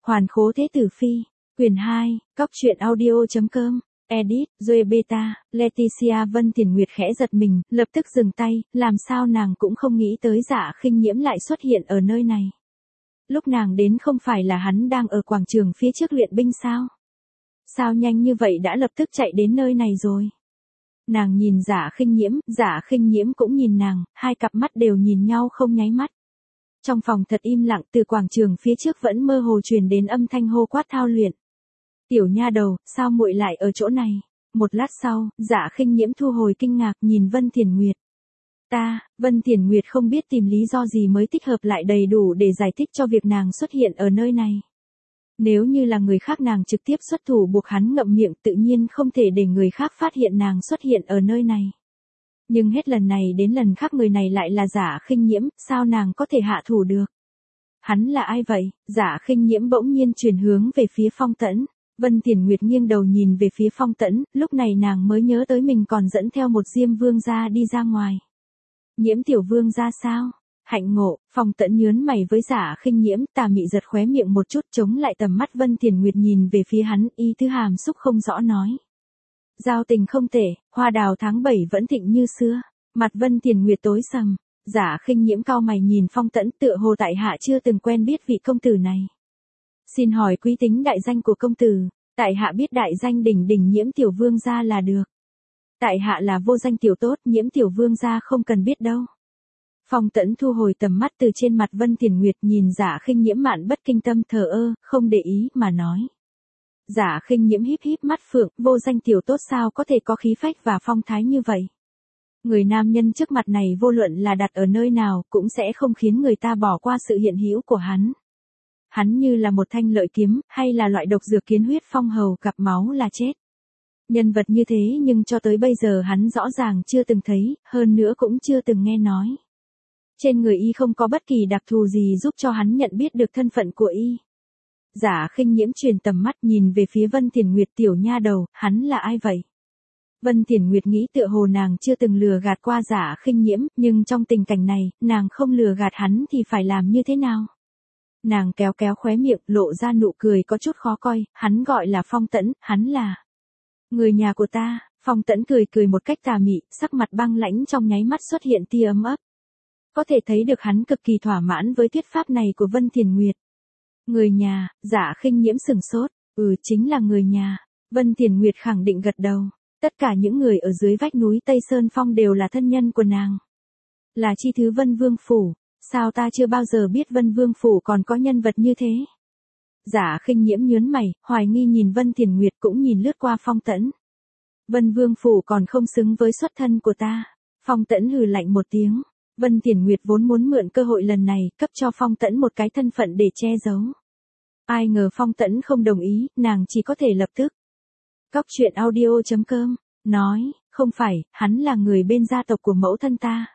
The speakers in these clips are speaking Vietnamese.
Hoàn khố thế tử phi, quyền 2, cóc truyện audio.com, edit, Zoe Beta, Leticia. Vân Tiền Nguyệt khẽ giật mình, lập tức dừng tay, làm sao nàng cũng không nghĩ tới Dạ Khinh Nhiễm lại xuất hiện ở nơi này. Lúc nàng đến không phải là hắn đang ở quảng trường phía trước luyện binh sao? Sao nhanh như vậy đã lập tức chạy đến nơi này rồi? Nàng nhìn Dạ Khinh Nhiễm cũng nhìn nàng, hai cặp mắt đều nhìn nhau không nháy mắt. Trong phòng thật im lặng, từ quảng trường phía trước vẫn mơ hồ truyền đến âm thanh hô quát thao luyện. Tiểu nha đầu, sao muội lại ở chỗ này? Một lát sau, Dạ Khinh Nhiễm thu hồi kinh ngạc nhìn Vân Tiền Nguyệt. Vân Tiền Nguyệt không biết tìm lý do gì mới thích hợp lại đầy đủ để giải thích cho việc nàng xuất hiện ở nơi này. Nếu như là người khác nàng trực tiếp xuất thủ buộc hắn ngậm miệng, tự nhiên không thể để người khác phát hiện nàng xuất hiện ở nơi này. Nhưng hết lần này đến lần khác người này lại là Dạ Khinh Nhiễm, sao nàng có thể hạ thủ được? Hắn là ai vậy? Dạ Khinh Nhiễm bỗng nhiên chuyển hướng về phía Phong Tẫn. Vân Tiền Nguyệt nghiêng đầu nhìn về phía Phong Tẫn, lúc này nàng mới nhớ tới mình còn dẫn theo một Diêm Vương gia đi ra ngoài. Nhiễm tiểu vương gia sao? Hạnh ngộ. Phong Tẫn nhớn mày với Dạ Khinh Nhiễm, tà mị giật khóe miệng một chút chống lại tầm mắt Vân Tiền Nguyệt nhìn về phía hắn, ý tứ hàm xúc không rõ nói. Giao tình không tệ, hoa đào tháng 7 vẫn thịnh như xưa. Mặt Vân Tiền Nguyệt tối sầm. Dạ Khinh Nhiễm cau mày nhìn Phong Tẫn, tựa hồ tại hạ chưa từng quen biết vị công tử này. Xin hỏi quý tính đại danh của công tử? Tại hạ biết đại danh đỉnh đỉnh Nhiễm tiểu vương gia là được. Tại hạ là vô danh tiểu tốt, Nhiễm tiểu vương gia không cần biết đâu. Phong Tẫn thu hồi tầm mắt từ trên mặt Vân Tiền Nguyệt nhìn Dạ Khinh Nhiễm mạn bất kinh tâm thờ ơ, không để ý mà nói. Dạ Khinh Nhiễm híp híp mắt phượng, vô danh tiểu tốt sao có thể có khí phách và phong thái như vậy? Người nam nhân trước mặt này vô luận là đặt ở nơi nào cũng sẽ không khiến người ta bỏ qua sự hiện hữu của hắn. Hắn như là một thanh lợi kiếm, hay là loại độc dược kiến huyết phong hầu gặp máu là chết. Nhân vật như thế nhưng cho tới bây giờ hắn rõ ràng chưa từng thấy, hơn nữa cũng chưa từng nghe nói. Trên người y không có bất kỳ đặc thù gì giúp cho hắn nhận biết được thân phận của y. Dạ Khinh Nhiễm truyền tầm mắt nhìn về phía Vân Tiền Nguyệt. Tiểu nha đầu, hắn là ai vậy? Vân Tiền Nguyệt nghĩ tựa hồ nàng chưa từng lừa gạt qua Dạ Khinh Nhiễm, nhưng trong tình cảnh này, nàng không lừa gạt hắn thì phải làm như thế nào? Nàng kéo kéo khóe miệng, lộ ra nụ cười có chút khó coi, hắn gọi là Phong Tẫn, hắn là người nhà của ta. Phong Tẫn cười một cách tà mị, sắc mặt băng lãnh trong nháy mắt xuất hiện tia ấm ấp. Có thể thấy được hắn cực kỳ thỏa mãn với thuyết pháp này của Vân Tiền Nguyệt. Người nhà. Dạ Khinh Nhiễm sừng sốt, chính là người nhà. Vân Tiền Nguyệt khẳng định gật đầu. Tất cả những người ở dưới vách núi Tây Sơn Phong đều là thân nhân của nàng. Là chi thứ Vân Vương Phủ. Sao ta chưa bao giờ biết Vân Vương Phủ còn có nhân vật như thế? Dạ Khinh Nhiễm nhớn mày, hoài nghi nhìn Vân Tiền Nguyệt cũng nhìn lướt qua Phong Tẫn. Vân Vương Phủ còn không xứng với xuất thân của ta. Phong Tẫn hừ lạnh một tiếng. Vân Tiền Nguyệt vốn muốn mượn cơ hội lần này, cấp cho Phong Tẫn một cái thân phận để che giấu. Ai ngờ Phong Tẫn không đồng ý, nàng chỉ có thể lập tức. Cóc truyện audio.com, nói, không phải, hắn là người bên gia tộc của mẫu thân ta.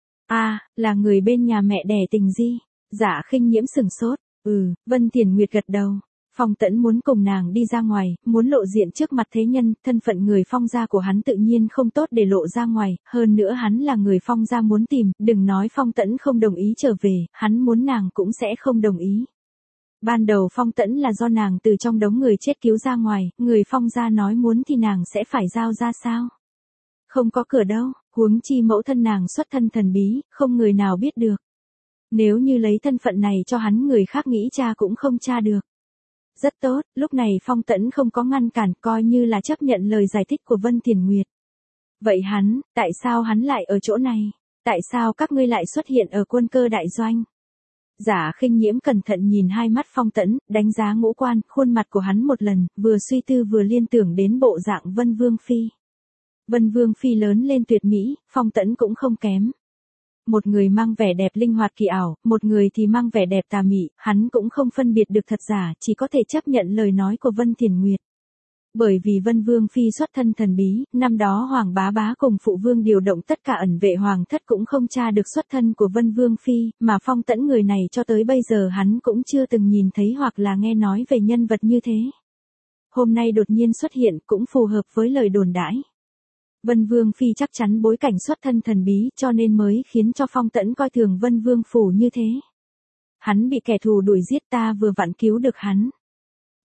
Là người bên nhà mẹ đẻ Tình Di. Dạ Khinh Nhiễm sừng sốt, Vân Tiền Nguyệt gật đầu. Phong Tẫn muốn cùng nàng đi ra ngoài, muốn lộ diện trước mặt thế nhân, thân phận người Phong gia của hắn tự nhiên không tốt để lộ ra ngoài, hơn nữa hắn là người Phong gia muốn tìm, đừng nói Phong Tẫn không đồng ý trở về, hắn muốn nàng cũng sẽ không đồng ý. Ban đầu Phong Tẫn là do nàng từ trong đống người chết cứu ra ngoài, người Phong gia nói muốn thì nàng sẽ phải giao ra sao? Không có cửa đâu, huống chi mẫu thân nàng xuất thân thần bí, không người nào biết được. Nếu như lấy thân phận này cho hắn, người khác nghĩ tra cũng không tra được. Rất tốt, lúc này Phong Tẫn không có ngăn cản, coi như là chấp nhận lời giải thích của Vân Tiền Nguyệt. Vậy tại sao hắn lại ở chỗ này? Tại sao các ngươi lại xuất hiện ở Quân Cơ đại doanh? Dạ Khinh Nhiễm cẩn thận nhìn hai mắt Phong Tẫn, đánh giá ngũ quan, khuôn mặt của hắn một lần, vừa suy tư vừa liên tưởng đến bộ dạng Vân Vương Phi. Vân Vương Phi lớn lên tuyệt mỹ, Phong Tẫn cũng không kém. Một người mang vẻ đẹp linh hoạt kỳ ảo, một người thì mang vẻ đẹp tà mị, hắn cũng không phân biệt được thật giả, chỉ có thể chấp nhận lời nói của Vân Tiền Nguyệt. Bởi vì Vân Vương Phi xuất thân thần bí, năm đó Hoàng Bá Bá cùng Phụ Vương điều động tất cả ẩn vệ hoàng thất cũng không tra được xuất thân của Vân Vương Phi, mà Phong Tẫn người này cho tới bây giờ hắn cũng chưa từng nhìn thấy hoặc là nghe nói về nhân vật như thế. Hôm nay đột nhiên xuất hiện cũng phù hợp với lời đồn đãi. Vân Vương Phi chắc chắn bối cảnh xuất thân thần bí cho nên mới khiến cho Phong Tẫn coi thường Vân Vương Phủ như thế. Hắn bị kẻ thù đuổi giết, ta vừa vặn cứu được hắn.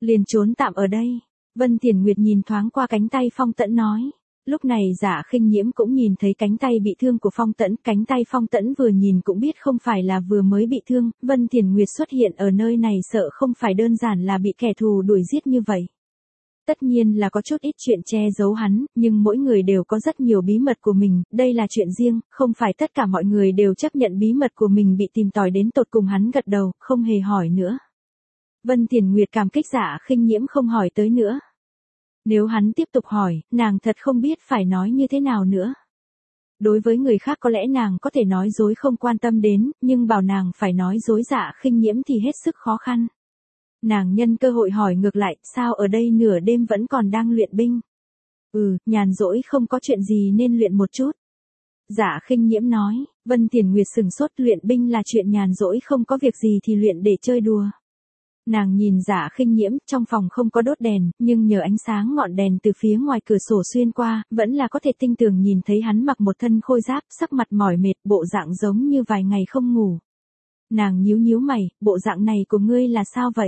Liền trốn tạm ở đây. Vân Tiền Nguyệt nhìn thoáng qua cánh tay Phong Tẫn nói. Lúc này Dạ Khinh Nhiễm cũng nhìn thấy cánh tay bị thương của Phong Tẫn, cánh tay Phong Tẫn vừa nhìn cũng biết không phải là vừa mới bị thương, Vân Tiền Nguyệt xuất hiện ở nơi này sợ không phải đơn giản là bị kẻ thù đuổi giết như vậy. Tất nhiên là có chút ít chuyện che giấu hắn, nhưng mỗi người đều có rất nhiều bí mật của mình, đây là chuyện riêng, không phải tất cả mọi người đều chấp nhận bí mật của mình bị tìm tòi đến tột cùng. Hắn gật đầu, không hề hỏi nữa. Vân Tiền Nguyệt cảm kích Dạ Khinh Nhiễm không hỏi tới nữa. Nếu hắn tiếp tục hỏi, nàng thật không biết phải nói như thế nào nữa. Đối với người khác có lẽ nàng có thể nói dối không quan tâm đến, nhưng bảo nàng phải nói dối Dạ Khinh Nhiễm thì hết sức khó khăn. Nàng nhân cơ hội hỏi ngược lại, sao ở đây nửa đêm vẫn còn đang luyện binh? Nhàn rỗi không có chuyện gì nên luyện một chút. Dạ Khinh Nhiễm nói. Vân Tiền Nguyệt sừng sốt, luyện binh là chuyện nhàn rỗi không có việc gì thì luyện để chơi đùa. Nàng nhìn Dạ Khinh Nhiễm, trong phòng không có đốt đèn, nhưng nhờ ánh sáng ngọn đèn từ phía ngoài cửa sổ xuyên qua, vẫn là có thể tinh tường nhìn thấy hắn mặc một thân khôi giáp, sắc mặt mỏi mệt, bộ dạng giống như vài ngày không ngủ. Nàng nhíu nhíu mày, bộ dạng này của ngươi là sao vậy?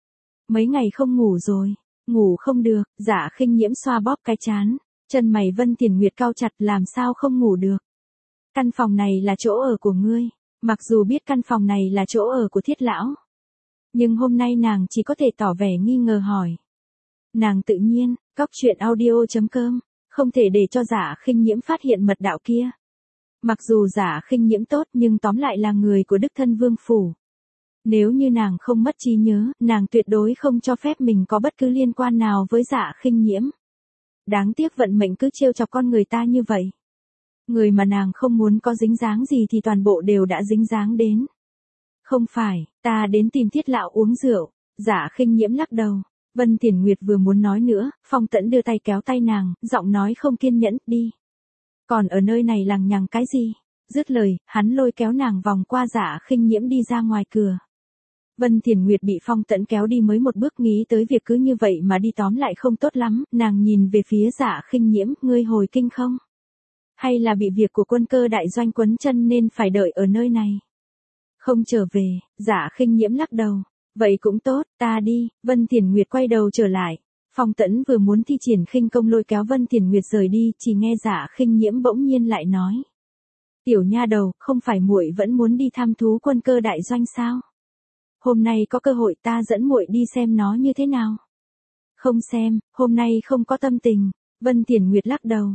Mấy ngày không ngủ rồi, ngủ không được. Dạ Khinh Nhiễm xoa bóp cái trán, chân mày Vân Tiền Nguyệt cau chặt, làm sao không ngủ được? Căn phòng này là chỗ ở của ngươi, mặc dù biết căn phòng này là chỗ ở của Thiết lão. Nhưng hôm nay nàng chỉ có thể tỏ vẻ nghi ngờ hỏi. Nàng tự nhiên, coctruyện.audio.com, không thể để cho Dạ Khinh Nhiễm phát hiện mật đạo kia. Mặc dù Dạ Khinh Nhiễm tốt nhưng tóm lại là người của đích thân vương phủ. Nếu như nàng không mất trí nhớ, nàng tuyệt đối không cho phép mình có bất cứ liên quan nào với Dạ Khinh Nhiễm. Đáng tiếc vận mệnh cứ trêu chọc con người ta như vậy. Người mà nàng không muốn có dính dáng gì thì toàn bộ đều đã dính dáng đến. Không phải, ta đến tìm Thiết lão uống rượu. Dạ Khinh Nhiễm lắc đầu. Vân Tiền Nguyệt vừa muốn nói nữa, Phong Tẫn đưa tay kéo tay nàng, giọng nói không kiên nhẫn, đi. Còn ở nơi này lằng nhằng cái gì? Dứt lời, hắn lôi kéo nàng vòng qua Dạ Khinh Nhiễm đi ra ngoài cửa. Vân Tiền Nguyệt bị Phong Tẫn kéo đi mới một bước, nghĩ tới việc cứ như vậy mà đi tóm lại không tốt lắm, nàng nhìn về phía Dạ Khinh Nhiễm, ngươi hồi kinh không? Hay là bị việc của quân cơ đại doanh quấn chân nên phải đợi ở nơi này? Không trở về. Dạ Khinh Nhiễm lắc đầu. Vậy cũng tốt, ta đi. Vân Tiền Nguyệt quay đầu trở lại. Phong Tẫn vừa muốn thi triển khinh công lôi kéo Vân Tiền Nguyệt rời đi, chỉ nghe Dạ Khinh Nhiễm bỗng nhiên lại nói. Tiểu nha đầu, không phải muội vẫn muốn đi thăm thú quân cơ đại doanh sao? Hôm nay có cơ hội ta dẫn muội đi xem nó như thế nào. Không xem, hôm nay không có tâm tình. Vân Tiền Nguyệt lắc đầu.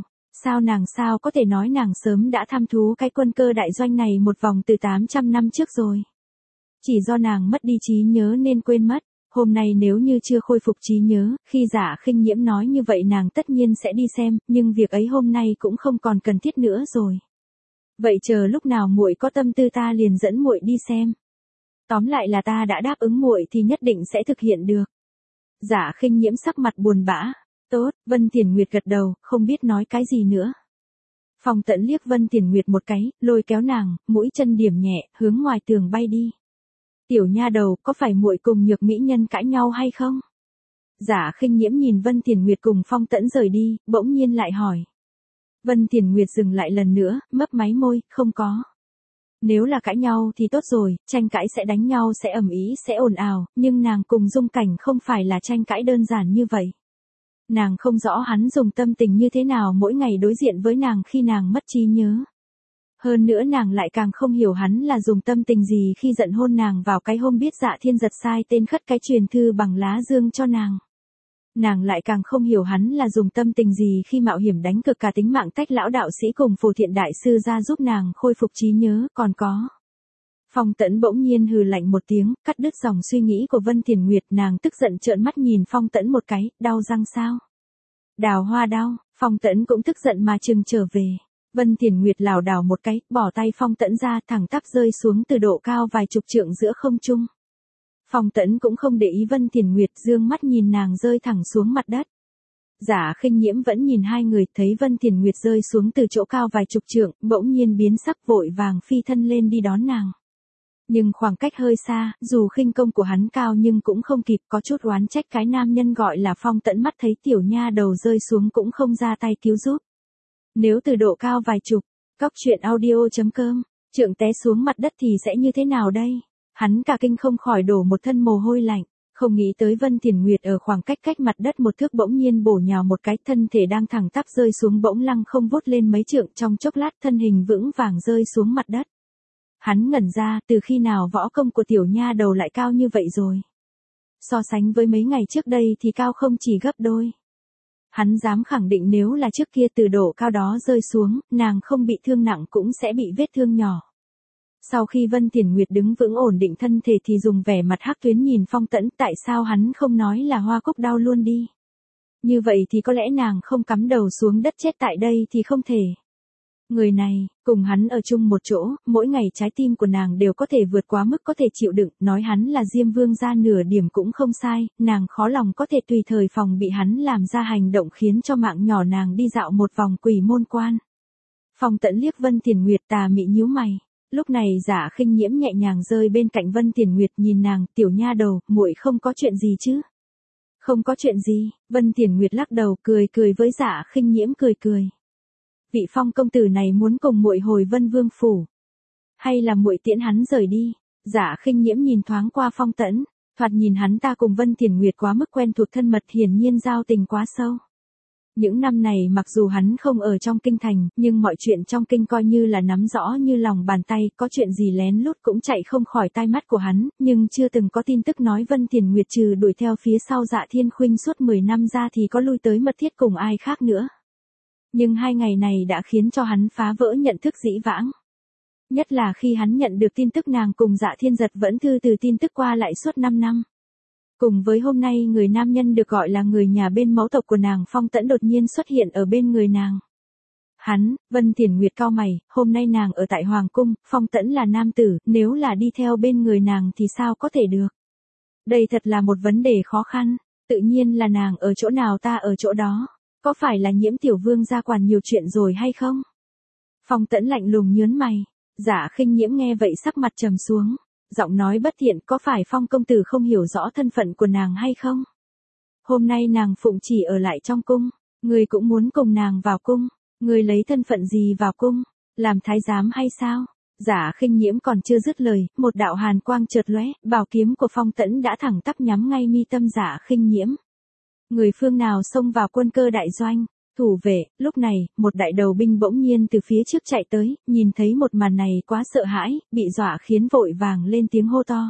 Sao có thể nói nàng sớm đã thăm thú cái quân cơ đại doanh này một vòng từ 800 năm trước rồi. Chỉ do nàng mất đi trí nhớ nên quên mất. Hôm nay nếu như chưa khôi phục trí nhớ, khi Dạ Khinh Nhiễm nói như vậy nàng tất nhiên sẽ đi xem, nhưng việc ấy hôm nay cũng không còn cần thiết nữa rồi. Vậy chờ lúc nào muội có tâm tư ta liền dẫn muội đi xem. Tóm lại là ta đã đáp ứng muội thì nhất định sẽ thực hiện được. Dạ Khinh Nhiễm sắc mặt buồn bã. Tốt. Vân Tiền Nguyệt gật đầu, không biết nói cái gì nữa. Phong Tẫn liếc Vân Tiền Nguyệt một cái, lôi kéo nàng, mũi chân điểm nhẹ, hướng ngoài tường bay đi. Tiểu nha đầu, có phải muội cùng Nhược mỹ nhân cãi nhau hay không? Dạ Khinh Nhiễm nhìn Vân Tiền Nguyệt cùng Phong Tẫn rời đi, bỗng nhiên lại hỏi. Vân Tiền Nguyệt dừng lại lần nữa, mấp máy môi, không có. Nếu là cãi nhau thì tốt rồi, tranh cãi sẽ đánh nhau sẽ ầm ĩ sẽ ồn ào, nhưng nàng cùng Dung Cảnh không phải là tranh cãi đơn giản như vậy. Nàng không rõ hắn dùng tâm tình như thế nào mỗi ngày đối diện với nàng khi nàng mất trí nhớ. Hơn nữa nàng lại càng không hiểu hắn là dùng tâm tình gì khi giận hôn nàng vào cái hôm biết Dạ Thiên giật sai tên khất cái truyền thư bằng lá dương cho nàng. Nàng lại càng không hiểu hắn là dùng tâm tình gì khi mạo hiểm đánh cược cả tính mạng tách lão đạo sĩ cùng Phù Thiện đại sư ra giúp nàng khôi phục trí nhớ, còn có. Phong Tẫn bỗng nhiên hừ lạnh một tiếng, cắt đứt dòng suy nghĩ của Vân Tiền Nguyệt, nàng tức giận trợn mắt nhìn Phong Tẫn một cái, đau răng sao? Đào Hoa đau. Phong Tẫn cũng tức giận mà chừng trở về. Vân Tiền Nguyệt lảo đảo một cái, bỏ tay Phong Tẫn ra, thẳng tắp rơi xuống từ độ cao vài chục trượng giữa không trung. Phong Tẫn cũng không để ý Vân Tiền Nguyệt, dương mắt nhìn nàng rơi thẳng xuống mặt đất. Dạ Khinh Nhiễm vẫn nhìn hai người, thấy Vân Tiền Nguyệt rơi xuống từ chỗ cao vài chục trượng, bỗng nhiên biến sắc, vội vàng phi thân lên đi đón nàng. Nhưng khoảng cách hơi xa, dù khinh công của hắn cao nhưng cũng không kịp, có chút oán trách cái nam nhân gọi là Phong Tẫn, mắt thấy tiểu nha đầu rơi xuống cũng không ra tay cứu giúp. Nếu từ độ cao vài chục, coctruyện.audio.com, trượng té xuống mặt đất thì sẽ như thế nào đây? Hắn cả kinh không khỏi đổ một thân mồ hôi lạnh. Không nghĩ tới Vân Thiền Nguyệt ở khoảng cách mặt đất một thước bỗng nhiên bổ nhào một cái, thân thể đang thẳng tắp rơi xuống bỗng lăng không vút lên mấy trượng, trong chốc lát thân hình vững vàng rơi xuống mặt đất. Hắn ngẩn ra, từ khi nào võ công của tiểu nha đầu lại cao như vậy rồi. So sánh với mấy ngày trước đây thì cao không chỉ gấp đôi. Hắn dám khẳng định nếu là trước kia từ độ cao đó rơi xuống, nàng không bị thương nặng cũng sẽ bị vết thương nhỏ. Sau khi Vân Thiền Nguyệt đứng vững ổn định thân thể thì dùng vẻ mặt hắc tuyến nhìn Phong Tẫn, tại sao hắn không nói là Hoa Cúc đau luôn đi. Như vậy thì có lẽ nàng không cắm đầu xuống đất chết tại đây thì không thể. Người này, cùng hắn ở chung một chỗ, mỗi ngày trái tim của nàng đều có thể vượt quá mức có thể chịu đựng, nói hắn là Diêm Vương gia nửa điểm cũng không sai, nàng khó lòng có thể tùy thời phòng bị hắn làm ra hành động khiến cho mạng nhỏ nàng đi dạo một vòng quỷ môn quan. Phong Tẫn liếc Vân Thiền Nguyệt, tà mị nhíu mày. Lúc này Dạ Khinh Nhiễm nhẹ nhàng rơi bên cạnh Vân Thiền Nguyệt, nhìn nàng, tiểu nha đầu, muội không có chuyện gì chứ? Không có chuyện gì, Vân Thiền Nguyệt lắc đầu, cười với Dạ Khinh Nhiễm, cười. Vị Phong công tử này muốn cùng muội hồi Vân Vương phủ, hay là muội tiễn hắn rời đi? Dạ Khinh Nhiễm nhìn thoáng qua Phong Tẫn, thoạt nhìn hắn ta cùng Vân Thiền Nguyệt quá mức quen thuộc thân mật, hiển nhiên giao tình quá sâu. Những năm này mặc dù hắn không ở trong kinh thành, nhưng mọi chuyện trong kinh coi như là nắm rõ như lòng bàn tay, có chuyện gì lén lút cũng chạy không khỏi tai mắt của hắn, nhưng chưa từng có tin tức nói Vân Thiền Nguyệt trừ đuổi theo phía sau Dạ Thiên Khuynh suốt 10 năm ra thì có lui tới mật thiết cùng ai khác nữa. Nhưng 2 ngày này đã khiến cho hắn phá vỡ nhận thức dĩ vãng. Nhất là khi hắn nhận được tin tức nàng cùng Dạ Thiên Giật vẫn thư từ tin tức qua lại suốt 5 năm. Cùng với hôm nay người nam nhân được gọi là người nhà bên mẫu tộc của nàng Phong Tẫn đột nhiên xuất hiện ở bên người nàng. Vân Thiền Nguyệt cau mày, hôm nay nàng ở tại Hoàng Cung, Phong Tẫn là nam tử, nếu là đi theo bên người nàng thì sao có thể được. Đây thật là một vấn đề khó khăn, tự nhiên là nàng ở chỗ nào ta ở chỗ đó, có phải là Nhiễm tiểu vương gia quản nhiều chuyện rồi hay không? Phong Tẫn lạnh lùng nhướng mày, Dạ Khinh Nhiễm nghe vậy sắc mặt trầm xuống. Giọng nói bất thiện, có phải Phong công tử không hiểu rõ thân phận của nàng hay không? Hôm nay nàng phụng chỉ ở lại trong cung, người cũng muốn cùng nàng vào cung, người lấy thân phận gì vào cung, làm thái giám hay sao? Dạ Khinh Nhiễm còn chưa dứt lời, một đạo hàn quang chợt lóe, bảo kiếm của Phong Tẫn đã thẳng tắp nhắm ngay mi tâm Dạ Khinh Nhiễm. Người phương nào xông vào quân cơ đại doanh? Thủ vệ. Lúc này, một đại đầu binh bỗng nhiên từ phía trước chạy tới, nhìn thấy một màn này quá sợ hãi, bị dọa khiến vội vàng lên tiếng hô to.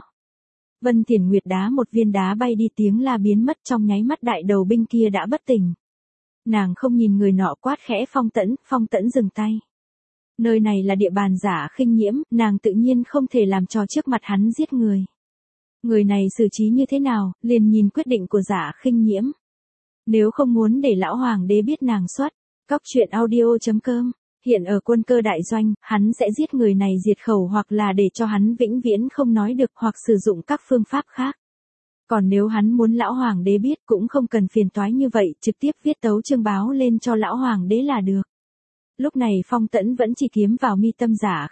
Vân Thiền Nguyệt đá một viên đá bay đi, tiếng la biến mất, trong nháy mắt đại đầu binh kia đã bất tỉnh. Nàng không nhìn người nọ, quát khẽ Phong Tẫn dừng tay. Nơi này là địa bàn Dạ Khinh Nhiễm, nàng tự nhiên không thể làm trò trước mặt hắn giết người. Người này xử trí như thế nào, liền nhìn quyết định của Dạ Khinh Nhiễm. Nếu không muốn để lão hoàng đế biết nàng xuất, cóc.audio.com, hiện ở quân cơ đại doanh, hắn sẽ giết người này diệt khẩu hoặc là để cho hắn vĩnh viễn không nói được hoặc sử dụng các phương pháp khác. Còn nếu hắn muốn lão hoàng đế biết cũng không cần phiền toái như vậy, trực tiếp viết tấu chương báo lên cho lão hoàng đế là được. Lúc này Phong Tẫn vẫn chỉ kiếm vào mi tâm Dạ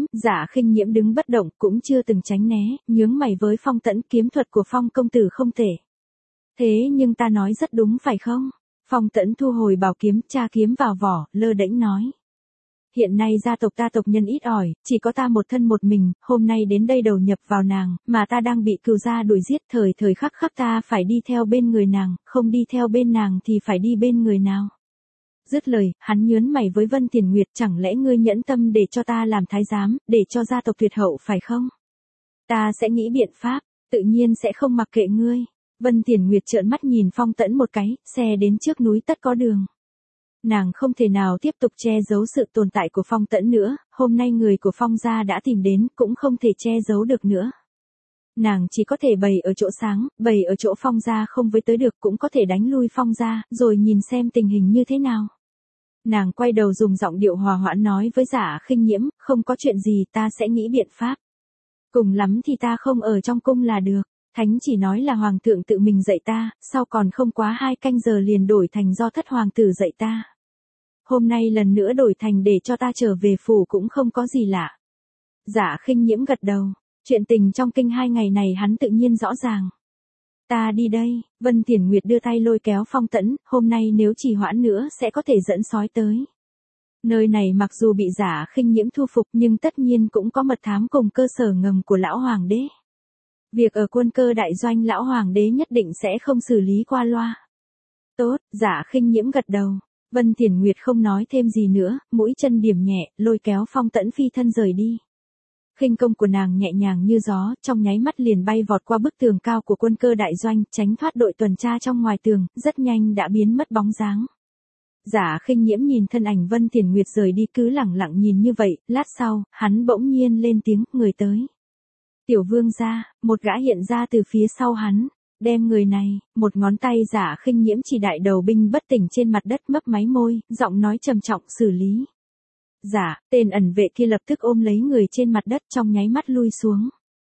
Khinh Nhiễm đứng bất động cũng chưa từng tránh né, nhướng mày với Phong Tẫn, kiếm thuật của Phong công tử không thể. Thế nhưng ta nói rất đúng phải không? Phong Tẫn thu hồi bảo kiếm, tra kiếm vào vỏ, lơ đễnh nói. Hiện nay gia tộc ta tộc nhân ít ỏi, chỉ có ta một thân một mình, hôm nay đến đây đầu nhập vào nàng, mà ta đang bị cừu gia đuổi giết, thời khắc ta phải đi theo bên người nàng, không đi theo bên nàng thì phải đi bên người nào? Dứt lời, hắn nhướng mày với Vân Thiền Nguyệt, chẳng lẽ ngươi nhẫn tâm để cho ta làm thái giám, để cho gia tộc tuyệt hậu phải không? Ta sẽ nghĩ biện pháp, tự nhiên sẽ không mặc kệ ngươi. Vân Thiền Nguyệt trợn mắt nhìn Phong Tẫn một cái, xe đến trước núi tất có đường. Nàng không thể nào tiếp tục che giấu sự tồn tại của Phong Tẫn nữa, hôm nay người của Phong gia đã tìm đến, cũng không thể che giấu được nữa. Nàng chỉ có thể bày ở chỗ sáng, bày ở chỗ Phong gia không với tới được, cũng có thể đánh lui Phong gia, rồi nhìn xem tình hình như thế nào. Nàng quay đầu dùng giọng điệu hòa hoãn nói với Dạ Khinh Nhiễm, không có chuyện gì, ta sẽ nghĩ biện pháp. Cùng lắm thì ta không ở trong cung là được. Thánh chỉ nói là hoàng thượng tự mình dạy ta, sau còn không quá 2 canh giờ liền đổi thành do thất hoàng tử dạy ta. Hôm nay lần nữa đổi thành để cho ta trở về phủ cũng không có gì lạ. Dạ Khinh Nhiễm gật đầu, chuyện tình trong kinh 2 ngày này hắn tự nhiên rõ ràng. Ta đi đây, Vân Thiền Nguyệt đưa tay lôi kéo Phong Tẫn, hôm nay nếu trì hoãn nữa sẽ có thể dẫn sói tới. Nơi này mặc dù bị Dạ Khinh Nhiễm thu phục nhưng tất nhiên cũng có mật thám cùng cơ sở ngầm của lão hoàng đế. Việc ở Quân Cơ đại doanh lão hoàng đế nhất định sẽ không xử lý qua loa. Tốt, Dạ Khinh Nhiễm gật đầu. Vân Thiển Nguyệt không nói thêm gì nữa, mũi chân điểm nhẹ, lôi kéo Phong Tẫn phi thân rời đi. Khinh công của nàng nhẹ nhàng như gió, trong nháy mắt liền bay vọt qua bức tường cao của Quân Cơ đại doanh, tránh thoát đội tuần tra trong ngoài tường, rất nhanh đã biến mất bóng dáng. Dạ Khinh Nhiễm nhìn thân ảnh Vân Thiển Nguyệt rời đi cứ lẳng lặng nhìn như vậy, lát sau, hắn bỗng nhiên lên tiếng, người tới. Tiểu vương gia, một gã hiện ra từ phía sau hắn, đem người này, một ngón tay Dạ Khinh Nhiễm chỉ đại đầu binh bất tỉnh trên mặt đất mấp máy môi, giọng nói trầm trọng xử lý. Dạ, tên ẩn vệ kia lập tức ôm lấy người trên mặt đất trong nháy mắt lui xuống.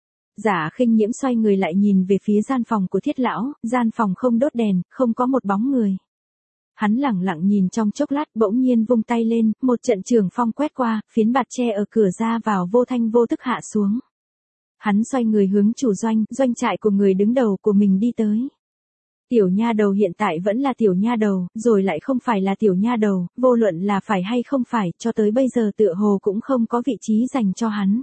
Dạ Khinh Nhiễm xoay người lại nhìn về phía gian phòng của Thiết lão, gian phòng không đốt đèn, không có một bóng người. Hắn lẳng lặng nhìn trong chốc lát bỗng nhiên vung tay lên, một trận trường phong quét qua, phiến bạt tre ở cửa ra vào vô thanh vô tức hạ xuống. Hắn xoay người hướng chủ doanh trại của người đứng đầu của mình đi tới. Tiểu nha đầu hiện tại vẫn là tiểu nha đầu, rồi lại không phải là tiểu nha đầu, vô luận là phải hay không phải, cho tới bây giờ tựa hồ cũng không có vị trí dành cho hắn.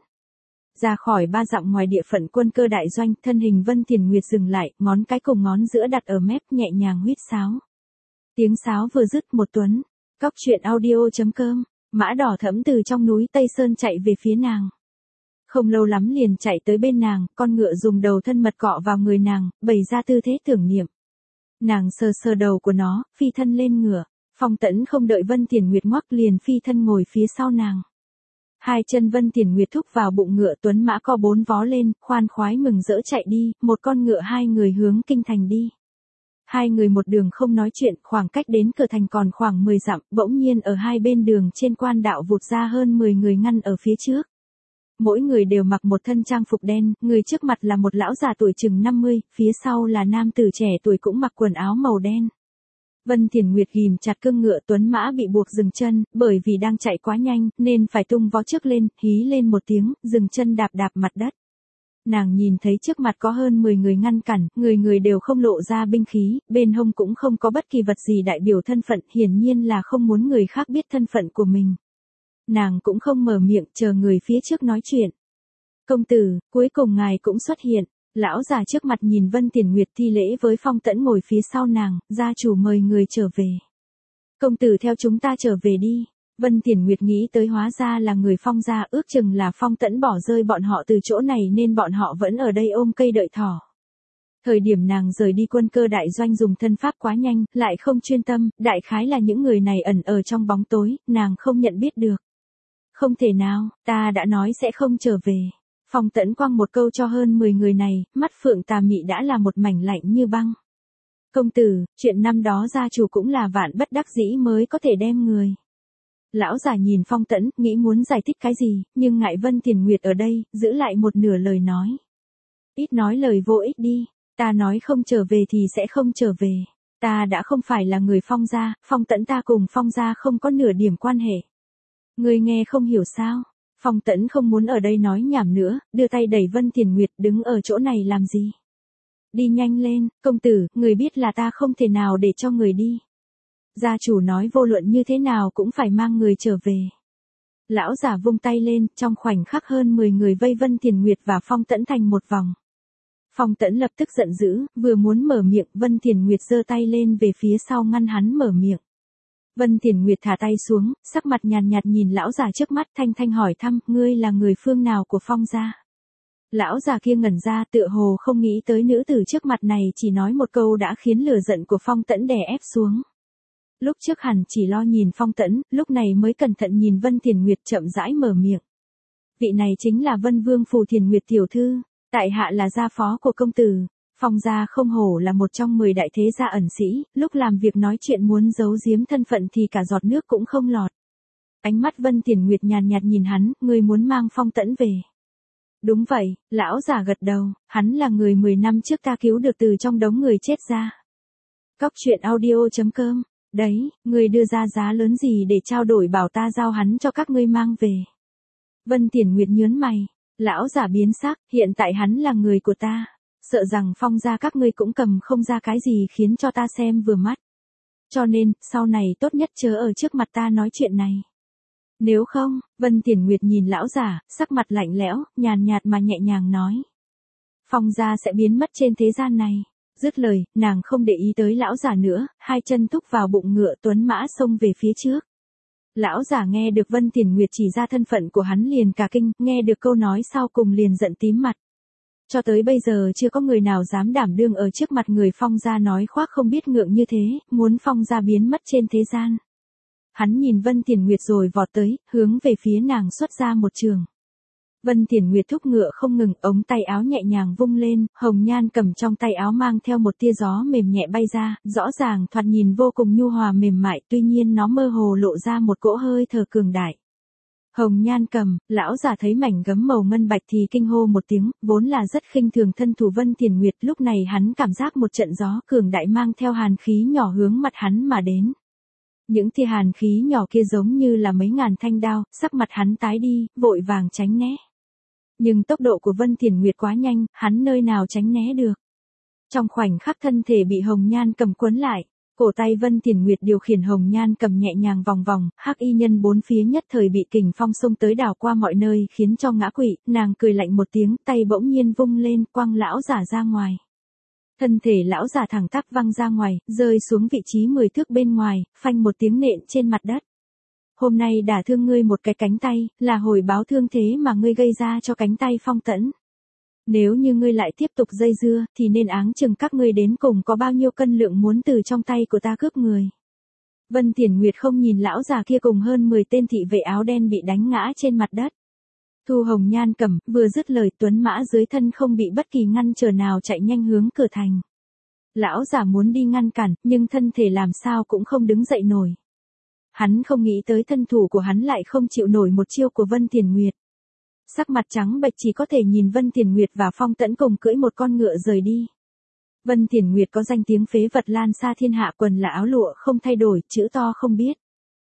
Ra khỏi 3 dặm ngoài địa phận Quân Cơ đại doanh, thân hình Vân Thiển Nguyệt dừng lại, ngón cái cùng ngón giữa đặt ở mép nhẹ nhàng huýt sáo. Tiếng sáo vừa dứt một tuấn. Cóc truyện audio.com, mã đỏ thẫm từ trong núi Tây Sơn chạy về phía nàng. Không lâu lắm liền chạy tới bên nàng, con ngựa dùng đầu thân mật cọ vào người nàng, bày ra tư thế tưởng niệm. Nàng sờ sờ đầu của nó, phi thân lên ngựa. Phong Tẫn không đợi Vân Thiển Nguyệt ngoắc liền phi thân ngồi phía sau nàng. Hai chân Vân Thiển Nguyệt thúc vào bụng ngựa, tuấn mã co 4 vó lên, khoan khoái mừng rỡ chạy đi, một con ngựa hai người hướng kinh thành đi. Hai người một đường không nói chuyện, khoảng cách đến cửa thành còn khoảng 10 dặm, bỗng nhiên ở hai bên đường trên quan đạo vụt ra hơn 10 người ngăn ở phía trước. Mỗi người đều mặc một thân trang phục đen, người trước mặt là một lão già tuổi chừng 50, phía sau là nam tử trẻ tuổi cũng mặc quần áo màu đen. Vân Thiển Nguyệt ghìm chặt cương ngựa, tuấn mã bị buộc dừng chân, bởi vì đang chạy quá nhanh, nên phải tung vó trước lên, hí lên một tiếng, dừng chân đạp đạp mặt đất. Nàng nhìn thấy trước mặt có hơn 10 người ngăn cản, người đều không lộ ra binh khí, bên hông cũng không có bất kỳ vật gì đại biểu thân phận, hiển nhiên là không muốn người khác biết thân phận của mình. Nàng cũng không mở miệng, chờ người phía trước nói chuyện. Công tử, cuối cùng ngài cũng xuất hiện. Lão già trước mặt nhìn Vân Thiển Nguyệt thi lễ với Phong Tẫn ngồi phía sau nàng, gia chủ mời người trở về. Công tử theo chúng ta trở về đi. Vân Thiển Nguyệt nghĩ tới hóa ra là người Phong gia, ước chừng là Phong Tẫn bỏ rơi bọn họ từ chỗ này nên bọn họ vẫn ở đây ôm cây đợi thỏ. Thời điểm nàng rời đi Quân Cơ đại doanh dùng thân pháp quá nhanh, lại không chuyên tâm, đại khái là những người này ẩn ở trong bóng tối, nàng không nhận biết được. Không thể nào, ta đã nói sẽ không trở về. Phong Tẫn quăng một câu cho hơn 10 người này, mắt Phượng Tà Mị đã là một mảnh lạnh như băng. Công tử, chuyện năm đó gia chủ cũng là vạn bất đắc dĩ mới có thể đem người. Lão già nhìn Phong Tẫn, nghĩ muốn giải thích cái gì, nhưng ngại Vân Thiển Nguyệt ở đây, giữ lại một nửa lời nói. Ít nói lời vô ích đi, ta nói không trở về thì sẽ không trở về. Ta đã không phải là người Phong gia, Phong Tẫn ta cùng Phong gia không có nửa điểm quan hệ. Người nghe không hiểu sao? Phong Tẫn không muốn ở đây nói nhảm nữa, đưa tay đẩy Vân Thiển Nguyệt, đứng ở chỗ này làm gì? Đi nhanh lên, công tử, người biết là ta không thể nào để cho người đi. Gia chủ nói vô luận như thế nào cũng phải mang người trở về. Lão giả vung tay lên, trong khoảnh khắc hơn 10 người vây Vân Thiển Nguyệt và Phong Tẫn thành một vòng. Phong Tẫn lập tức giận dữ, vừa muốn mở miệng, Vân Thiển Nguyệt giơ tay lên về phía sau ngăn hắn mở miệng. Vân Thiển Nguyệt thả tay xuống, sắc mặt nhàn nhạt nhìn lão già trước mắt, thanh thanh hỏi thăm, ngươi là người phương nào của Phong gia? Lão già kia ngẩn ra, tựa hồ không nghĩ tới nữ tử trước mặt này chỉ nói một câu đã khiến lửa giận của Phong Tẫn đè ép xuống. Lúc trước hẳn chỉ lo nhìn Phong Tẫn, lúc này mới cẩn thận nhìn Vân Thiển Nguyệt chậm rãi mở miệng. Vị này chính là Vân Vương Phù Thiển Nguyệt tiểu thư, tại hạ là gia phó của công tử. Phong gia không hổ là một trong 10 đại thế gia ẩn sĩ, lúc làm việc nói chuyện muốn giấu giếm thân phận thì cả giọt nước cũng không lọt. Ánh mắt Vân Thiển Nguyệt nhàn nhạt nhìn hắn, ngươi muốn mang Phong Tẫn về. Đúng vậy, lão già gật đầu, hắn là người 10 năm trước ta cứu được từ trong đống người chết ra. Cóc truyện audio.com, đấy, ngươi đưa ra giá lớn gì để trao đổi bảo ta giao hắn cho các ngươi mang về. Vân Thiển Nguyệt nhớn mày, lão già biến sắc, hiện tại hắn là người của ta. Sợ rằng Phong gia các ngươi cũng cầm không ra cái gì khiến cho ta xem vừa mắt. Cho nên, sau này tốt nhất chớ ở trước mặt ta nói chuyện này. Nếu không, Vân Thiển Nguyệt nhìn lão giả, sắc mặt lạnh lẽo, nhàn nhạt mà nhẹ nhàng nói. Phong gia sẽ biến mất trên thế gian này. Dứt lời, nàng không để ý tới lão già nữa, hai chân thúc vào bụng ngựa tuấn mã xông về phía trước. Lão già nghe được Vân Tiền Nguyệt chỉ ra thân phận của hắn liền cả kinh, nghe được câu nói sau cùng liền giận tím mặt. Cho tới bây giờ chưa có người nào dám đảm đương ở trước mặt người Phong gia nói khoác không biết ngượng như thế, muốn Phong gia biến mất trên thế gian. Hắn nhìn Vân Tiền Nguyệt rồi vọt tới, hướng về phía nàng xuất ra một trường. Vân Tiền Nguyệt thúc ngựa không ngừng, ống tay áo nhẹ nhàng vung lên, hồng nhan cầm trong tay áo mang theo một tia gió mềm nhẹ bay ra, rõ ràng thoạt nhìn vô cùng nhu hòa mềm mại, tuy nhiên nó mơ hồ lộ ra một cỗ hơi thở cường đại. Hồng nhan cầm, lão già thấy mảnh gấm màu ngân bạch thì kinh hô một tiếng, vốn là rất khinh thường thân thủ Vân Tiền Nguyệt, lúc này hắn cảm giác một trận gió cường đại mang theo hàn khí nhỏ hướng mặt hắn mà đến. Những tia hàn khí nhỏ kia giống như là mấy ngàn thanh đao, sắc mặt hắn tái đi, vội vàng tránh né. Nhưng tốc độ của Vân Tiền Nguyệt quá nhanh, hắn nơi nào tránh né được. Trong khoảnh khắc thân thể bị hồng nhan cầm quấn lại, cổ tay Vân Tiền Nguyệt điều khiển hồng nhan cầm nhẹ nhàng vòng vòng, hắc y nhân bốn phía nhất thời bị kình phong xông tới đảo qua mọi nơi khiến cho ngã quỵ, nàng cười lạnh một tiếng, tay bỗng nhiên vung lên, quăng lão giả ra ngoài. Thân thể lão giả thẳng tắp văng ra ngoài, rơi xuống vị trí 10 thước bên ngoài, phanh một tiếng nện trên mặt đất. Hôm nay đả thương ngươi một cái cánh tay, là hồi báo thương thế mà ngươi gây ra cho cánh tay Phong Tẫn. Nếu như ngươi lại tiếp tục dây dưa, thì nên áng chừng các ngươi đến cùng có bao nhiêu cân lượng muốn từ trong tay của ta cướp người. Vân Tiền Nguyệt không nhìn lão già kia cùng hơn 10 tên thị vệ áo đen bị đánh ngã trên mặt đất. Thu hồng nhan cầm, vừa dứt lời tuấn mã dưới thân không bị bất kỳ ngăn trở nào chạy nhanh hướng cửa thành. Lão già muốn đi ngăn cản, nhưng thân thể làm sao cũng không đứng dậy nổi. Hắn không nghĩ tới thân thủ của hắn lại không chịu nổi một chiêu của Vân Tiền Nguyệt. Sắc mặt trắng bệch chỉ có thể nhìn Vân Tiền Nguyệt và Phong Tẫn cùng cưỡi một con ngựa rời đi. Vân Tiền Nguyệt có danh tiếng phế vật lan xa thiên hạ, quần là áo lụa không thay đổi, chữ to không biết.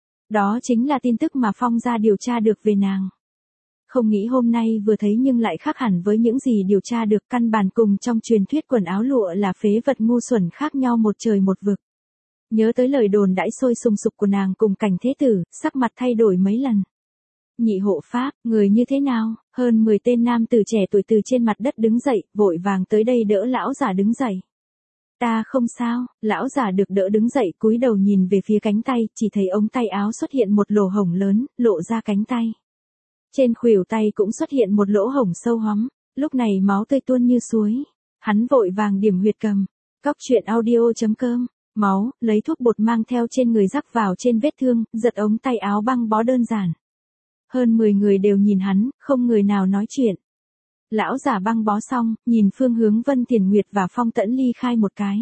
Đó chính là tin tức mà Phong gia điều tra được về nàng. Không nghĩ hôm nay vừa thấy nhưng lại khác hẳn với những gì điều tra được, căn bản cùng trong truyền thuyết quần áo lụa là phế vật ngu xuẩn khác nhau một trời một vực. Nhớ tới lời đồn đãi sôi sùng sục của nàng cùng Cảnh Thế Tử, sắc mặt thay đổi mấy lần. Nhị hộ pháp, người như thế nào? Hơn 10 tên nam tử trẻ tuổi từ trên mặt đất đứng dậy, vội vàng tới đây đỡ lão giả đứng dậy. Ta không sao, lão giả được đỡ đứng dậy, cúi đầu nhìn về phía cánh tay, chỉ thấy ống tay áo xuất hiện một lỗ hổng lớn, lộ ra cánh tay. Trên khuỷu tay cũng xuất hiện một lỗ hổng sâu hoắm, lúc này máu tươi tuôn như suối. Hắn vội vàng điểm huyệt cầm. Cóc truyện audio.com. Máu, lấy thuốc bột mang theo trên người rắc vào trên vết thương, giật ống tay áo băng bó đơn giản. Hơn 10 người đều nhìn hắn, không người nào nói chuyện. Lão giả băng bó xong, nhìn phương hướng Vân Tiền Nguyệt và Phong Tẫn ly khai một cái.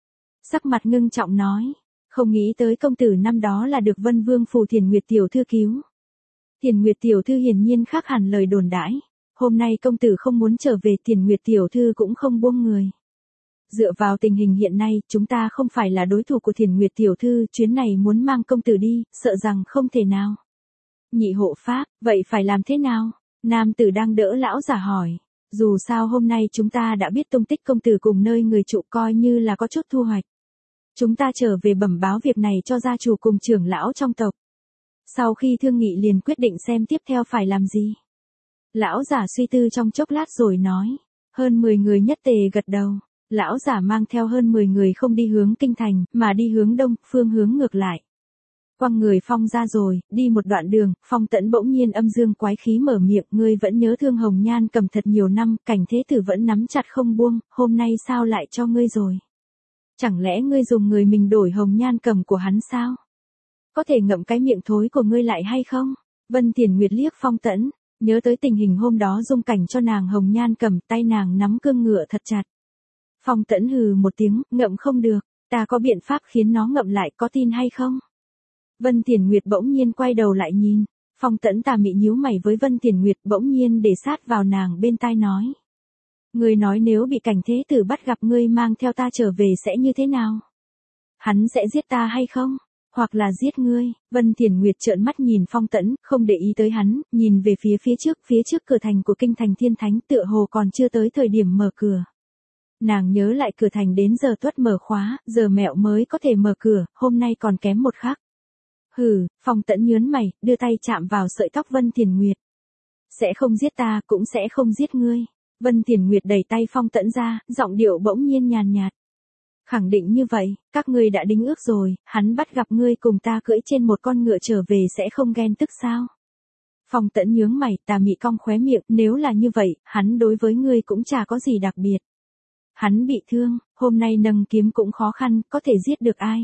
Sắc mặt ngưng trọng nói, không nghĩ tới công tử năm đó là được Vân Vương phủ Tiền Nguyệt tiểu thư cứu. Tiền Nguyệt tiểu thư hiển nhiên khác hẳn lời đồn đãi. Hôm nay công tử không muốn trở về, Tiền Nguyệt tiểu thư cũng không buông người. Dựa vào tình hình hiện nay, chúng ta không phải là đối thủ của Tiền Nguyệt tiểu thư, chuyến này muốn mang công tử đi, sợ rằng không thể nào. Nhị hộ pháp, vậy phải làm thế nào? Nam tử đang đỡ lão giả hỏi. Dù sao hôm nay chúng ta đã biết tung tích công tử cùng nơi người trụ, coi như là có chút thu hoạch. Chúng ta trở về bẩm báo việc này cho gia chủ cùng trưởng lão trong tộc. Sau khi thương nghị liền quyết định xem tiếp theo phải làm gì. Lão giả suy tư trong chốc lát rồi nói. Hơn 10 người nhất tề gật đầu. Lão giả mang theo hơn 10 người không đi hướng kinh thành, mà đi hướng đông, phương hướng ngược lại. Quăng người Phong ra rồi, đi một đoạn đường, Phong Tẫn bỗng nhiên âm dương quái khí mở miệng, ngươi vẫn nhớ thương hồng nhan cầm thật nhiều năm, Cảnh Thế Tử vẫn nắm chặt không buông, hôm nay sao lại cho ngươi rồi? Chẳng lẽ ngươi dùng người mình đổi hồng nhan cầm của hắn sao? Có thể ngậm cái miệng thối của ngươi lại hay không? Vân Tiền Nguyệt liếc Phong Tẫn, nhớ tới tình hình hôm đó dung cảnh cho nàng hồng nhan cầm, tay nàng nắm cương ngựa thật chặt. Phong Tẫn hừ một tiếng, ngậm không được, ta có biện pháp khiến nó ngậm lại, có tin hay không? Vân Tiền Nguyệt bỗng nhiên quay đầu lại nhìn, Phong Tẫn tà mị nhíu mày với Vân Tiền Nguyệt, bỗng nhiên để sát vào nàng bên tai nói. Ngươi nói nếu bị Cảnh Thế Tử bắt gặp ngươi mang theo ta trở về sẽ như thế nào? Hắn sẽ giết ta hay không? Hoặc là giết ngươi? Vân Tiền Nguyệt trợn mắt nhìn Phong Tẫn, không để ý tới hắn, nhìn về phía trước cửa thành của kinh thành Thiên Thánh, tựa hồ còn chưa tới thời điểm mở cửa. Nàng nhớ lại cửa thành đến giờ tuất mở khóa, giờ mẹo mới có thể mở cửa, hôm nay còn kém một khắc. Hừ, Phong Tẫn nhớn mày, đưa tay chạm vào sợi tóc Vân Tiền Nguyệt. Sẽ không giết ta, cũng sẽ không giết ngươi. Vân Tiền Nguyệt đẩy tay Phong Tẫn ra, giọng điệu bỗng nhiên nhàn nhạt. Khẳng định như vậy, các ngươi đã đính ước rồi, hắn bắt gặp ngươi cùng ta cưỡi trên một con ngựa trở về sẽ không ghen tức sao? Phong Tẫn nhướng mày, tà mị cong khóe miệng, nếu là như vậy, hắn đối với ngươi cũng chả có gì đặc biệt. Hắn bị thương, hôm nay nâng kiếm cũng khó khăn, có thể giết được ai?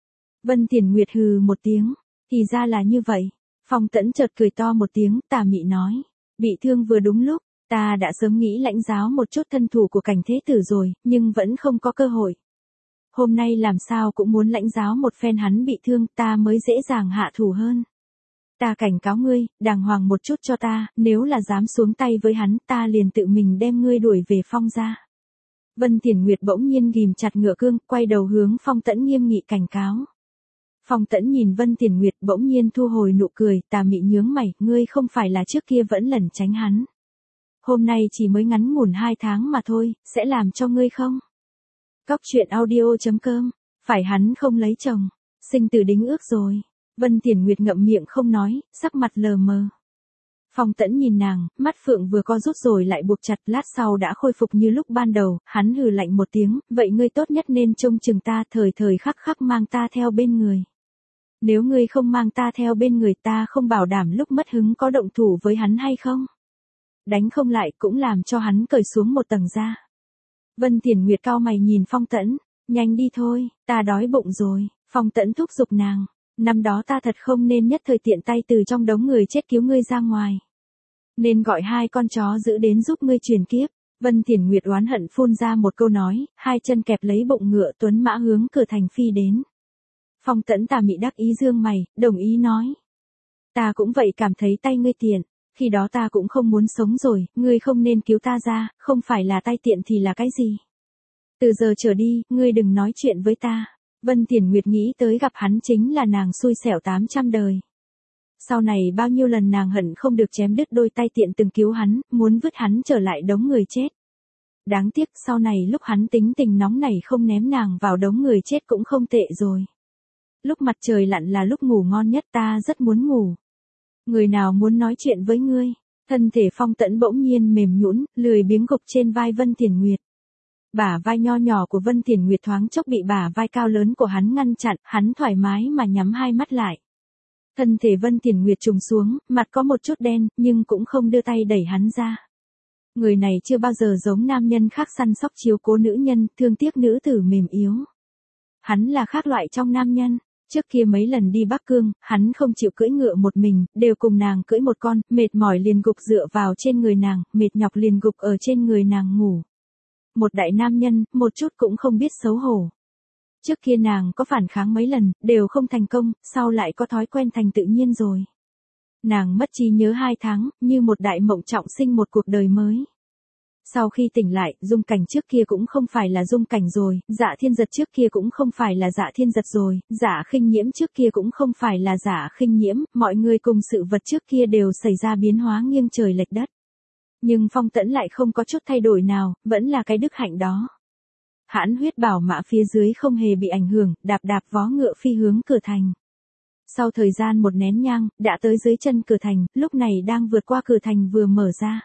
Vân Tiền Nguyệt hừ một tiếng, thì ra là như vậy. Phong Tẫn chợt cười to một tiếng, tà mị nói, bị thương vừa đúng lúc, ta đã sớm nghĩ lãnh giáo một chút thân thủ của Cảnh Thế Tử rồi, nhưng vẫn không có cơ hội. Hôm nay làm sao cũng muốn lãnh giáo một phen hắn bị thương, ta mới dễ dàng hạ thủ hơn. Ta cảnh cáo ngươi, đàng hoàng một chút cho ta, nếu là dám xuống tay với hắn, ta liền tự mình đem ngươi đuổi về Phong gia. Vân Tiền Nguyệt bỗng nhiên ghim chặt ngựa cương, quay đầu hướng Phong Tẫn nghiêm nghị cảnh cáo. Phong Tẫn nhìn Vân Tiền Nguyệt bỗng nhiên thu hồi nụ cười, tà mị nhướng mày, ngươi không phải là trước kia vẫn lẩn tránh hắn. Hôm nay chỉ mới ngắn ngủn 2 tháng mà thôi, sẽ làm cho ngươi không? Cóc truyện audio.com, phải hắn không lấy chồng, sinh tử đính ước rồi. Vân Tiền Nguyệt ngậm miệng không nói, sắc mặt lờ mờ. Phong Tẫn nhìn nàng, mắt phượng vừa co rút rồi lại buộc chặt, lát sau đã khôi phục như lúc ban đầu, hắn hừ lạnh một tiếng, vậy ngươi tốt nhất nên trông chừng ta, thời thời khắc khắc mang ta theo bên người. Nếu ngươi không mang ta theo bên người, ta không bảo đảm lúc mất hứng có động thủ với hắn hay không. Đánh không lại cũng làm cho hắn cởi xuống một tầng da. Vân Tiền Nguyệt cau mày nhìn Phong Tẫn, nhanh đi thôi, ta đói bụng rồi. Phong Tẫn thúc giục nàng, năm đó ta thật không nên nhất thời tiện tay từ trong đống người chết cứu ngươi ra ngoài. Nên gọi 2 con chó giữ đến giúp ngươi truyền kiếp. Vân Tiền Nguyệt oán hận phun ra một câu nói, 2 chân kẹp lấy bụng ngựa tuấn mã hướng cửa thành phi đến. Phong Tẫn tà mị đắc ý dương mày, đồng ý nói. Ta cũng vậy, cảm thấy tay ngươi tiện, khi đó ta cũng không muốn sống rồi, ngươi không nên cứu ta ra, không phải là tay tiện thì là cái gì. Từ giờ trở đi, ngươi đừng nói chuyện với ta. Vân Tiền Nguyệt nghĩ tới gặp hắn chính là nàng xui xẻo 800 đời. Sau này bao nhiêu lần nàng hận không được chém đứt đôi tay tiện từng cứu hắn, muốn vứt hắn trở lại đống người chết. Đáng tiếc sau này lúc hắn tính tình nóng nảy không ném nàng vào đống người chết cũng không tệ rồi. Lúc mặt trời lặn là lúc ngủ ngon nhất, ta rất muốn ngủ. Người nào muốn nói chuyện với ngươi? Thân thể Phong Tẫn bỗng nhiên mềm nhũn, lười biếng gục trên vai Vân Tiền Nguyệt. Bả vai nho nhỏ của Vân Tiền Nguyệt thoáng chốc bị bả vai cao lớn của hắn ngăn chặn, hắn thoải mái mà nhắm hai mắt lại. Thân thể Vân Tiền Nguyệt trùng xuống, mặt có một chút đen, nhưng cũng không đưa tay đẩy hắn ra. Người này chưa bao giờ giống nam nhân khác săn sóc chiếu cố nữ nhân, thương tiếc nữ tử mềm yếu. Hắn là khác loại trong nam nhân. Trước kia mấy lần đi Bắc Cương, hắn không chịu cưỡi ngựa một mình, đều cùng nàng cưỡi một con, mệt mỏi liền gục dựa vào trên người nàng, mệt nhọc liền gục ở trên người nàng ngủ. Một đại nam nhân, một chút cũng không biết xấu hổ. Trước kia nàng có phản kháng mấy lần, đều không thành công, sau lại có thói quen thành tự nhiên rồi. Nàng mất trí nhớ 2 tháng, như một đại mộng trọng sinh một cuộc đời mới. Sau khi tỉnh lại, Dung Cảnh trước kia cũng không phải là Dung Cảnh rồi, Dạ Thiên Giật trước kia cũng không phải là Dạ Thiên Giật rồi, Dạ Khinh Nhiễm trước kia cũng không phải là Dạ Khinh Nhiễm, mọi người cùng sự vật trước kia đều xảy ra biến hóa nghiêng trời lệch đất. Nhưng Phong Tẫn lại không có chút thay đổi nào, vẫn là cái đức hạnh đó. Hãn huyết bảo mã phía dưới không hề bị ảnh hưởng, đạp đạp vó ngựa phi hướng cửa thành. Sau thời gian một nén nhang, đã tới dưới chân cửa thành, lúc này đang vượt qua cửa thành vừa mở ra.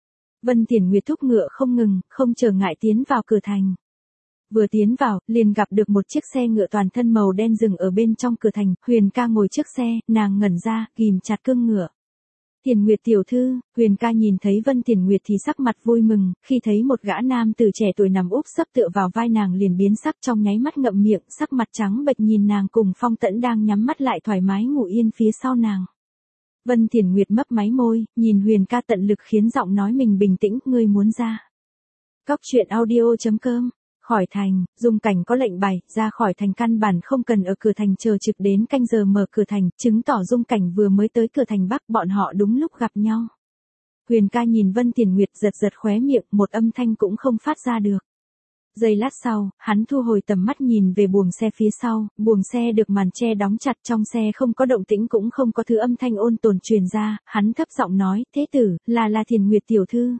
Vân Tiền Nguyệt thúc ngựa không ngừng, không trở ngại tiến vào cửa thành. Vừa tiến vào, liền gặp được một chiếc xe ngựa toàn thân màu đen dừng ở bên trong cửa thành, Huyền ca ngồi trước xe, nàng ngẩn ra, ghim chặt cương ngựa. Tiền Nguyệt tiểu thư, Huyền ca nhìn thấy Vân Tiền Nguyệt thì sắc mặt vui mừng, khi thấy một gã nam tử trẻ tuổi nằm úp sấp tựa vào vai nàng liền biến sắc, trong nháy mắt ngậm miệng, sắc mặt trắng bệch nhìn nàng cùng Phong Tẫn đang nhắm mắt lại thoải mái ngủ yên phía sau nàng. Vân Tiền Nguyệt mấp máy môi, nhìn Huyền ca tận lực khiến giọng nói mình bình tĩnh, ngươi muốn ra. Cóc truyện audio.com, khỏi thành, Dung Cảnh có lệnh bài, ra khỏi thành căn bản không cần ở cửa thành chờ trực đến canh giờ mở cửa thành, chứng tỏ Dung Cảnh vừa mới tới cửa thành Bắc, bọn họ đúng lúc gặp nhau. Huyền ca nhìn Vân Tiền Nguyệt giật giật khóe miệng, một âm thanh cũng không phát ra được. Giây lát sau, hắn thu hồi tầm mắt nhìn về buồng xe phía sau, buồng xe được màn che đóng chặt, trong xe không có động tĩnh cũng không có thứ âm thanh ôn tồn truyền ra, hắn thấp giọng nói, thế tử, là Tiền Nguyệt tiểu thư.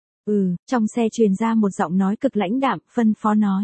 Trong xe truyền ra một giọng nói cực lãnh đạm, phân phó nói.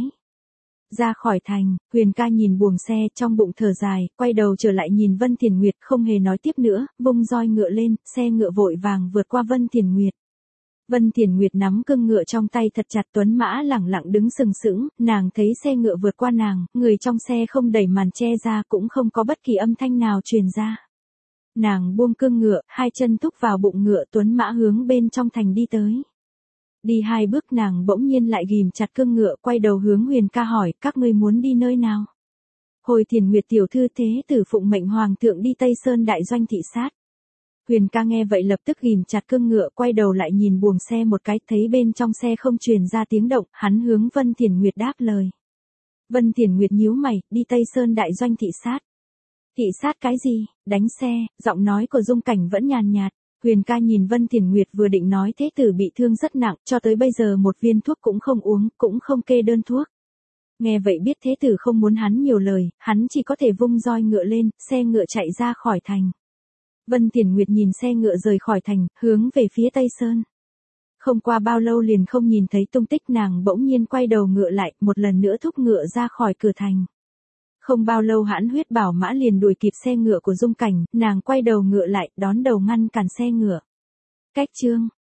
Ra khỏi thành, Huyền ca nhìn buồng xe, trong bụng thở dài, quay đầu trở lại nhìn Vân Tiền Nguyệt, không hề nói tiếp nữa, vung roi ngựa lên, xe ngựa vội vàng vượt qua Vân Tiền Nguyệt. Vân Thiển Nguyệt nắm cương ngựa trong tay thật chặt, tuấn mã lẳng lặng đứng sừng sững, nàng thấy xe ngựa vượt qua nàng, người trong xe không đẩy màn che ra, cũng không có bất kỳ âm thanh nào truyền ra. Nàng buông cương ngựa, hai chân thúc vào bụng ngựa, tuấn mã hướng bên trong thành đi tới. Đi hai bước nàng bỗng nhiên lại ghìm chặt cương ngựa, quay đầu hướng Huyền ca hỏi, các ngươi muốn đi nơi nào? Hồi Thiển Nguyệt tiểu thư, thế tử phụng mệnh hoàng thượng đi Tây Sơn đại doanh thị sát. Huyền ca nghe vậy lập tức ghìm chặt cương ngựa, quay đầu lại nhìn buồng xe một cái, thấy bên trong xe không truyền ra tiếng động, hắn hướng Vân Thiển Nguyệt đáp lời. Vân Thiển Nguyệt nhíu mày, đi Tây Sơn đại doanh thị sát. Thị sát cái gì? Đánh xe, giọng nói của Dung Cảnh vẫn nhàn nhạt. Huyền ca nhìn Vân Thiển Nguyệt vừa định nói thế tử bị thương rất nặng, cho tới bây giờ một viên thuốc cũng không uống, cũng không kê đơn thuốc. Nghe vậy biết thế tử không muốn hắn nhiều lời, hắn chỉ có thể vung roi ngựa lên, xe ngựa chạy ra khỏi thành. Vân Thiển Nguyệt nhìn xe ngựa rời khỏi thành, hướng về phía Tây Sơn. Không qua bao lâu liền không nhìn thấy tung tích, nàng bỗng nhiên quay đầu ngựa lại, một lần nữa thúc ngựa ra khỏi cửa thành. Không bao lâu hãn huyết bảo mã liền đuổi kịp xe ngựa của Dung Cảnh, nàng quay đầu ngựa lại, đón đầu ngăn cản xe ngựa. Cách chương